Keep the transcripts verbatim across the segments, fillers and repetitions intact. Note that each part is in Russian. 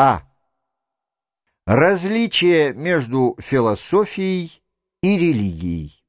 А. Различие между философией и религией.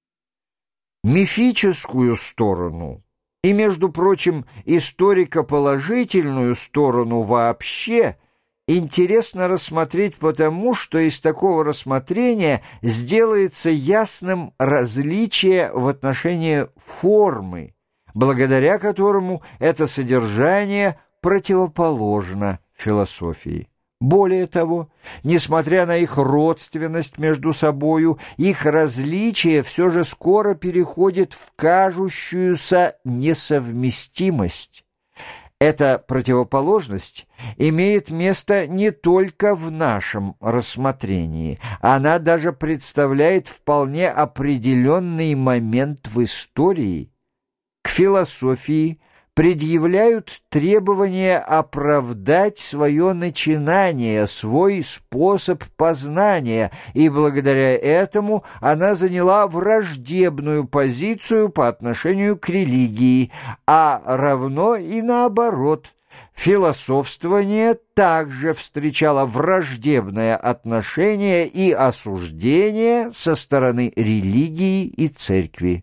Мифическую сторону и, между прочим, историко-положительную сторону вообще интересно рассмотреть потому, что из такого рассмотрения сделается ясным различие в отношении формы, благодаря которому это содержание противоположно философии. Более того, несмотря на их родственность между собою, их различие все же скоро переходит в кажущуюся несовместимость. Эта противоположность имеет место не только в нашем рассмотрении, она даже представляет вполне определенный момент в истории. К философии предъявляют требование оправдать свое начинание, свой способ познания, и благодаря этому она заняла враждебную позицию по отношению к религии, а равно и наоборот. Философствование также встречало враждебное отношение и осуждение со стороны религии и церкви.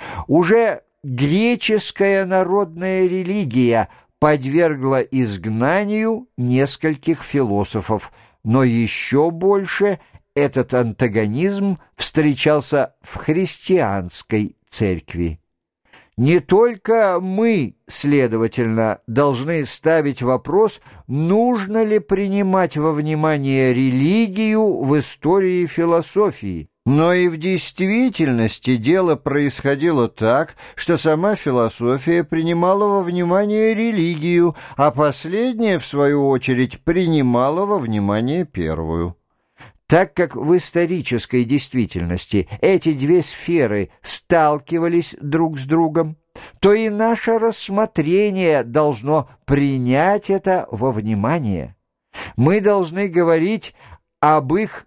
Уже греческая народная религия подвергла изгнанию нескольких философов, но еще больше этот антагонизм встречался в христианской церкви. Не только мы, следовательно, должны ставить вопрос, нужно ли принимать во внимание религию в истории философии, но и в действительности дело происходило так, что сама философия принимала во внимание религию, а последняя, в свою очередь, принимала во внимание первую. Так как в исторической действительности эти две сферы сталкивались друг с другом, то и наше рассмотрение должно принять это во внимание. Мы должны говорить об их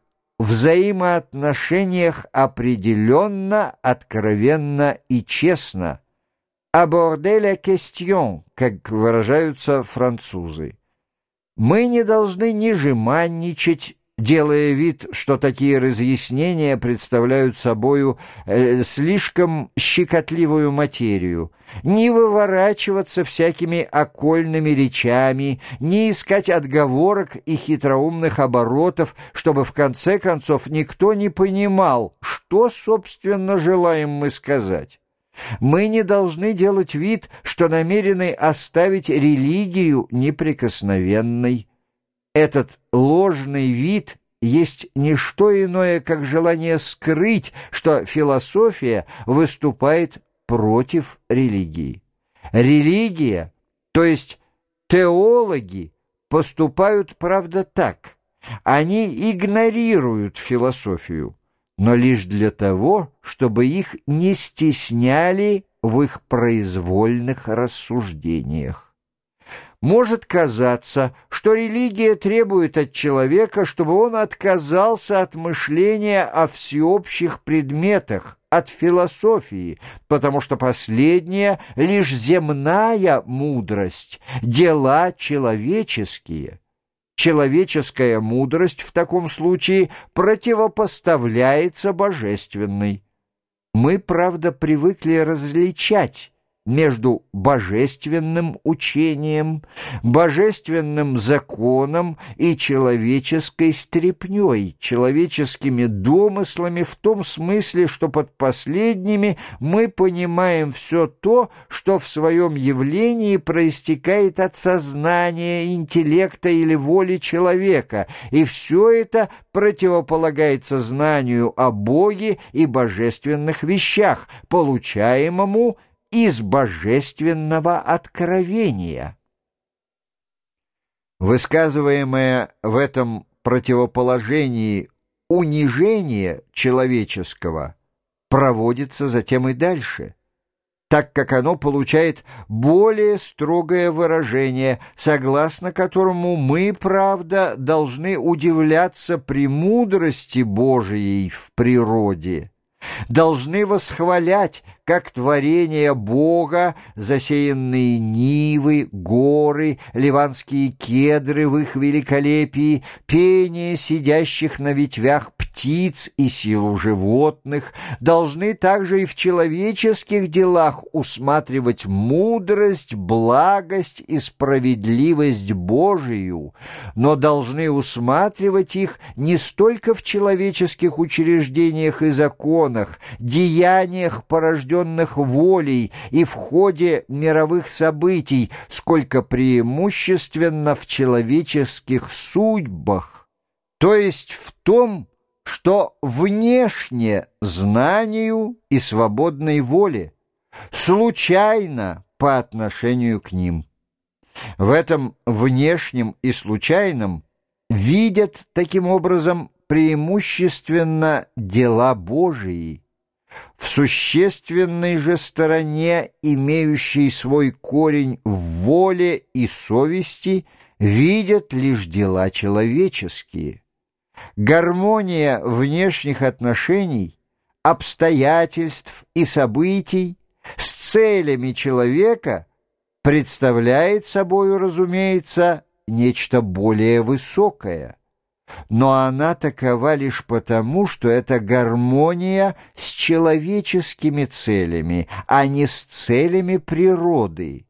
взаимоотношениях определенно, откровенно и честно. «Aborder la question», как выражаются французы. Мы не должны ни жеманничать, делая вид, что такие разъяснения представляют собою э, слишком щекотливую материю, не выворачиваться всякими окольными речами, не искать отговорок и хитроумных оборотов, чтобы в конце концов никто не понимал, что, собственно, желаем мы сказать. Мы не должны делать вид, что намерены оставить религию неприкосновенной. Этот ложный вид есть не что иное, как желание скрыть, что философия выступает против религии. Религия, то есть теологи, поступают, правда, так. Они игнорируют философию, но лишь для того, чтобы их не стесняли в их произвольных рассуждениях. Может казаться, что религия требует от человека, чтобы он отказался от мышления о всеобщих предметах, от философии, потому что последняя — лишь земная мудрость, дела человеческие. Человеческая мудрость в таком случае противопоставляется божественной. Мы, правда, привыкли различать между божественным учением, божественным законом и человеческой стряпнёй, человеческими домыслами в том смысле, что под последними мы понимаем все то, что в своем явлении проистекает от сознания, интеллекта или воли человека, и все это противополагается знанию о Боге и божественных вещах, получаемому из божественного откровения. Высказываемое в этом противоположении унижение человеческого проводится затем и дальше, так как оно получает более строгое выражение, согласно которому мы, правда, должны удивляться премудрости Божией в природе. должны восхвалять, как творение Бога, засеянные нивы, горы, ливанские кедры в их великолепии, пение сидящих на ветвях птиц и силу животных, должны также и в человеческих делах усматривать мудрость, благость и справедливость Божию, но должны усматривать их не столько в человеческих учреждениях и законах, деяниях, порожденных волей и в ходе мировых событий, сколько преимущественно в человеческих судьбах, то есть в том, что внешне знанию и свободной воле, случайно по отношению к ним. В этом внешнем и случайном видят таким образом преимущественно дела Божии, в существенной же стороне, имеющей свой корень в воле и совести, видят лишь дела человеческие. Гармония внешних отношений, обстоятельств и событий с целями человека представляет собою, разумеется, нечто более высокое. Но она такова лишь потому, что это гармония с человеческими целями, а не с целями природы.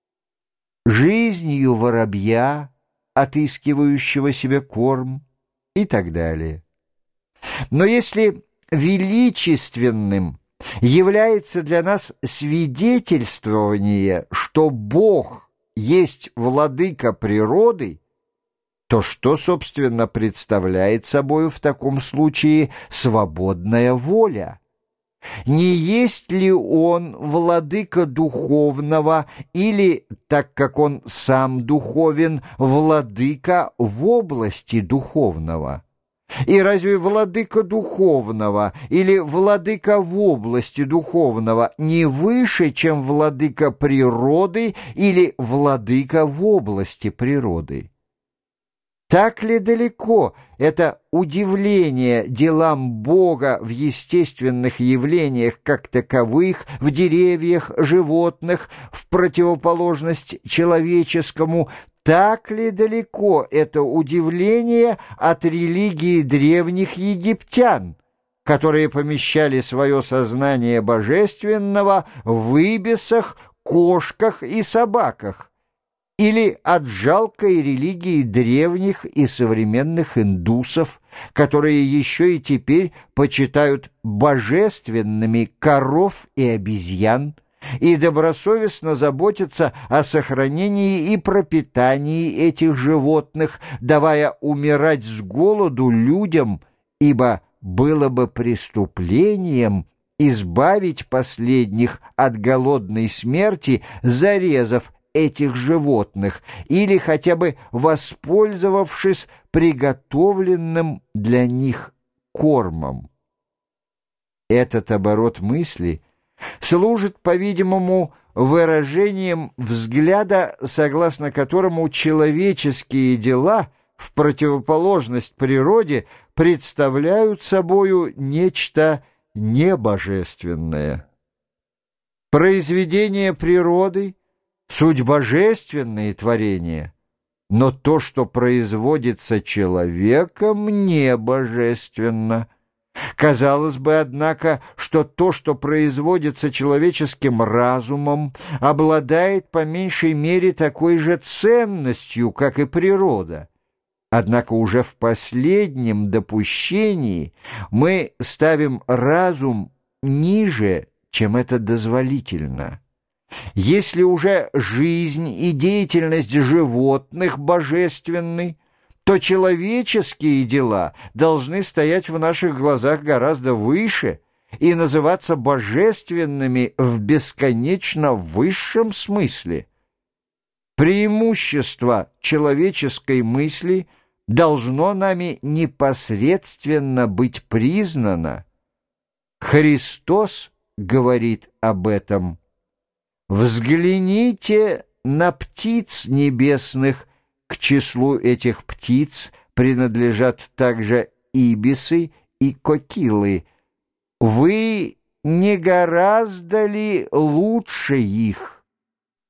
Жизнью воробья, отыскивающего себе корм, и так далее. Но если величественным является для нас свидетельствование, что Бог есть владыка природы, то что, собственно, представляет собою в таком случае свободная воля? Не есть ли он владыка духовного или, так как он сам духовен, владыка в области духовного? И разве владыка духовного или владыка в области духовного не выше, чем владыка природы или владыка в области природы? Так ли далеко это удивление делам Бога в естественных явлениях как таковых, в деревьях, животных, в противоположность человеческому, так ли далеко это удивление от религии древних египтян, которые помещали свое сознание божественного в ибисах, кошках и собаках? Или от жалкой религии древних и современных индусов, которые еще и теперь почитают божественными коров и обезьян и добросовестно заботятся о сохранении и пропитании этих животных, давая умирать с голоду людям, ибо было бы преступлением избавить последних от голодной смерти, зарезав этих животных или хотя бы воспользовавшись приготовленным для них кормом. Этот оборот мысли служит, по-видимому, выражением взгляда, согласно которому человеческие дела в противоположность природе представляют собою нечто небожественное. Произведение природы — суть божественные творения, но то, что производится человеком, не божественно. Казалось бы, однако, что то, что производится человеческим разумом, обладает по меньшей мере такой же ценностью, как и природа. Однако уже в последнем допущении мы ставим разум ниже, чем это дозволительно. Если уже жизнь и деятельность животных божественны, то человеческие дела должны стоять в наших глазах гораздо выше и называться божественными в бесконечно высшем смысле. Преимущество человеческой мысли должно нами непосредственно быть признано. Христос говорит об этом. «Взгляните на птиц небесных, к числу этих птиц принадлежат также ибисы и кокилы. Вы не гораздо ли лучше их?